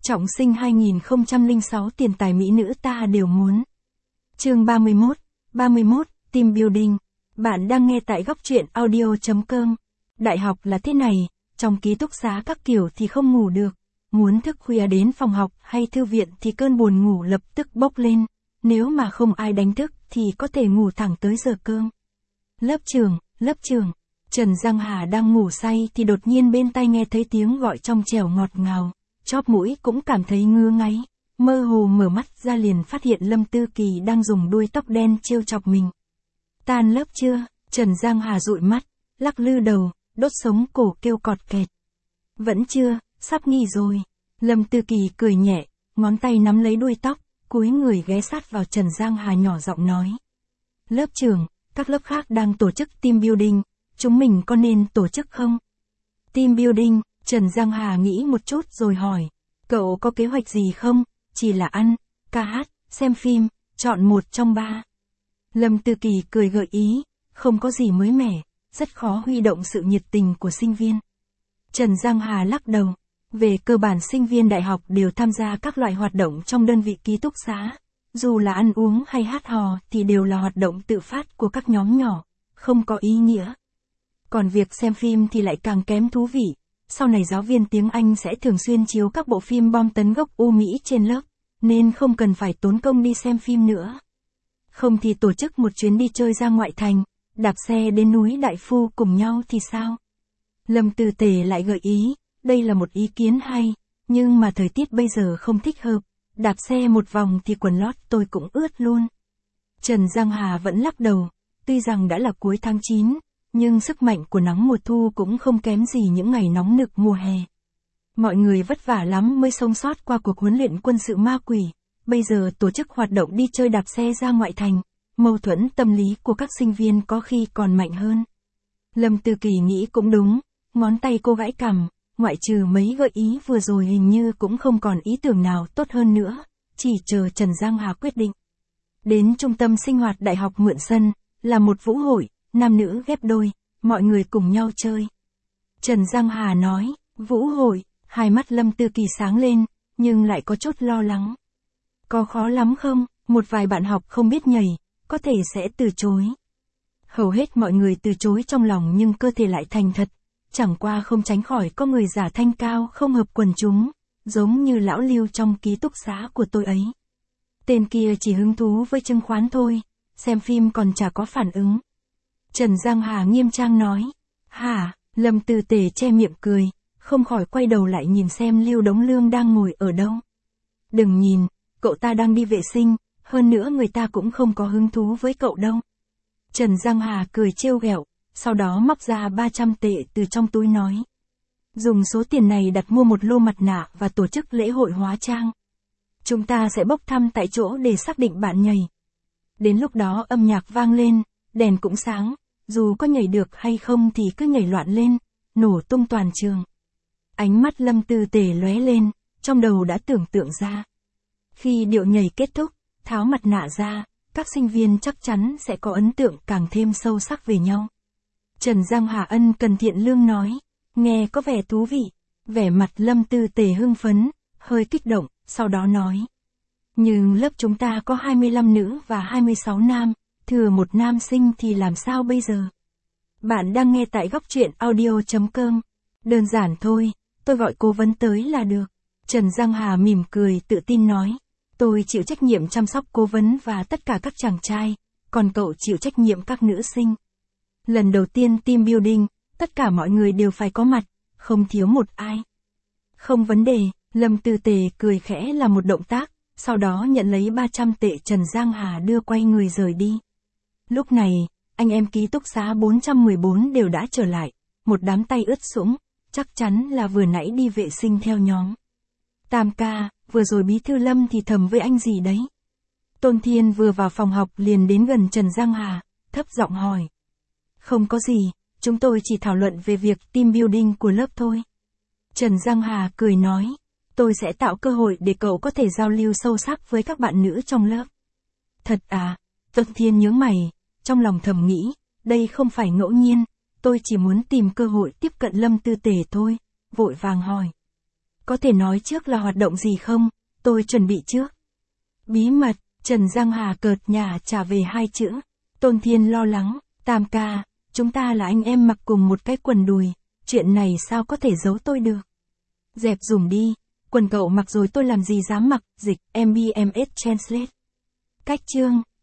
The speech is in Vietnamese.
Trọng sinh 2006 tiền tài mỹ nữ ta đều muốn. Chương 31, Team Building. Bạn đang nghe tại góc truyện audio.com. Đại học là thế này, trong ký túc xá các kiểu thì không ngủ được. Muốn thức khuya đến phòng học hay thư viện thì cơn buồn ngủ lập tức bốc lên. Nếu mà không ai đánh thức thì có thể ngủ thẳng tới giờ cơm. Lớp trưởng. Trần Giang Hà đang ngủ say thì đột nhiên bên tai nghe thấy tiếng gọi trong trẻo ngọt ngào. Chóp mũi cũng cảm thấy ngứa ngáy. Mơ hồ mở mắt ra liền phát hiện Lâm Tư Kỳ đang dùng đuôi tóc đen trêu chọc mình. Tan lớp chưa? Trần Giang Hà dụi mắt, lắc lư đầu, đốt sống cổ kêu cọt kẹt. Vẫn chưa, sắp nghỉ rồi. Lâm Tư Kỳ cười nhẹ, ngón tay nắm lấy đuôi tóc, cúi người ghé sát vào Trần Giang Hà nhỏ giọng nói. Lớp trưởng, các lớp khác đang tổ chức team building, chúng mình có nên tổ chức không? Team building, Trần Giang Hà nghĩ một chút rồi hỏi. Cậu có kế hoạch gì không? Chỉ là ăn, ca hát, xem phim, chọn một trong ba. Lâm Tư Kỳ cười gợi ý, không có gì mới mẻ, rất khó huy động sự nhiệt tình của sinh viên. Trần Giang Hà lắc đầu. Về cơ bản sinh viên đại học đều tham gia các loại hoạt động trong đơn vị ký túc xá. Dù là ăn uống hay hát hò thì đều là hoạt động tự phát của các nhóm nhỏ, không có ý nghĩa. Còn việc xem phim thì lại càng kém thú vị. Sau này giáo viên tiếng Anh sẽ thường xuyên chiếu các bộ phim bom tấn gốc Âu Mỹ trên lớp, nên không cần phải tốn công đi xem phim nữa. Không thì tổ chức một chuyến đi chơi ra ngoại thành, đạp xe đến núi Đại Phu cùng nhau thì sao? Lâm Tư Tề lại gợi ý, đây là một ý kiến hay, nhưng mà thời tiết bây giờ không thích hợp, đạp xe một vòng thì quần lót tôi cũng ướt luôn. Trần Giang Hà vẫn lắc đầu, tuy rằng đã là cuối tháng 9, nhưng sức mạnh của nắng mùa thu cũng không kém gì những ngày nóng nực mùa hè. Mọi người vất vả lắm mới sống sót qua cuộc huấn luyện quân sự ma quỷ, bây giờ tổ chức hoạt động đi chơi đạp xe ra ngoại thành, mâu thuẫn tâm lý của các sinh viên có khi còn mạnh hơn. Lâm Tư Kỳ nghĩ cũng đúng, ngón tay cô gãi cằm, ngoại trừ mấy gợi ý vừa rồi hình như cũng không còn ý tưởng nào tốt hơn nữa, chỉ chờ Trần Giang Hà quyết định. Đến trung tâm sinh hoạt đại học mượn sân, là một vũ hội, nam nữ ghép đôi, mọi người cùng nhau chơi. Trần Giang Hà nói, vũ hội, hai mắt Lâm Tư Kỳ sáng lên, nhưng lại có chút lo lắng. Có khó lắm không? Một vài bạn học không biết nhảy, có thể sẽ từ chối. Hầu hết mọi người từ chối trong lòng nhưng cơ thể lại thành thật, chẳng qua không tránh khỏi có người giả thanh cao không hợp quần chúng, giống như lão Lưu trong ký túc xá của tôi ấy. Tên kia chỉ hứng thú với chứng khoán thôi, xem phim còn chả có phản ứng. Trần Giang Hà nghiêm trang nói. Hả? Lâm Tư Tề che miệng cười, không khỏi quay đầu lại nhìn xem Lưu Đống Lương đang ngồi ở đâu. Đừng nhìn, cậu ta đang đi vệ sinh, hơn nữa người ta cũng không có hứng thú với cậu đâu. Trần Giang Hà cười trêu ghẹo, sau đó móc ra 300 tệ từ trong túi nói. Dùng số tiền này đặt mua một lô mặt nạ và tổ chức lễ hội hóa trang. Chúng ta sẽ bốc thăm tại chỗ để xác định bạn nhảy. Đến lúc đó âm nhạc vang lên, đèn cũng sáng, dù có nhảy được hay không thì cứ nhảy loạn lên, nổ tung toàn trường. Ánh mắt Lâm Tư Tề lóe lên, trong đầu đã tưởng tượng ra. Khi điệu nhảy kết thúc, tháo mặt nạ ra, các sinh viên chắc chắn sẽ có ấn tượng càng thêm sâu sắc về nhau. Trần Giang Hà ân cần thiện lương nói, nghe có vẻ thú vị, vẻ mặt Lâm Tư Tề hưng phấn, hơi kích động, sau đó nói. Nhưng lớp chúng ta có 25 nữ và 26 nam, thừa một nam sinh thì làm sao bây giờ? Bạn đang nghe tại góc truyện audio.com. Đơn giản thôi, tôi gọi cố vấn tới là được. Trần Giang Hà mỉm cười tự tin nói. Tôi chịu trách nhiệm chăm sóc cố vấn và tất cả các chàng trai, còn cậu chịu trách nhiệm các nữ sinh. Lần đầu tiên team building, tất cả mọi người đều phải có mặt, không thiếu một ai. Không vấn đề, Lâm Tư Tề cười khẽ là một động tác, sau đó nhận lấy 300 tệ Trần Giang Hà đưa quay người rời đi. Lúc này, anh em ký túc xá 414 đều đã trở lại, một đám tay ướt sũng, chắc chắn là vừa nãy đi vệ sinh theo nhóm. Tam ca, vừa rồi bí thư Lâm thì thầm với anh gì đấy? Tôn Thiên vừa vào phòng học liền đến gần Trần Giang Hà, thấp giọng hỏi. Không có gì, chúng tôi chỉ thảo luận về việc team building của lớp thôi. Trần Giang Hà cười nói, tôi sẽ tạo cơ hội để cậu có thể giao lưu sâu sắc với các bạn nữ trong lớp. Thật à? Tôn Thiên nhướng mày, trong lòng thầm nghĩ, đây không phải ngẫu nhiên, tôi chỉ muốn tìm cơ hội tiếp cận Lâm Tư Tề thôi, vội vàng hỏi. Có thể nói trước là hoạt động gì không? Tôi chuẩn bị trước. Bí mật, Trần Giang Hà cợt nhả trả về 2 chữ. Tôn Thiên lo lắng, Tam ca, chúng ta là anh em mặc cùng một cái quần đùi, chuyện này sao có thể giấu tôi được? Dẹp dùm đi, quần cậu mặc rồi tôi làm gì dám mặc, dịch, MBMS Translate. Cách chương.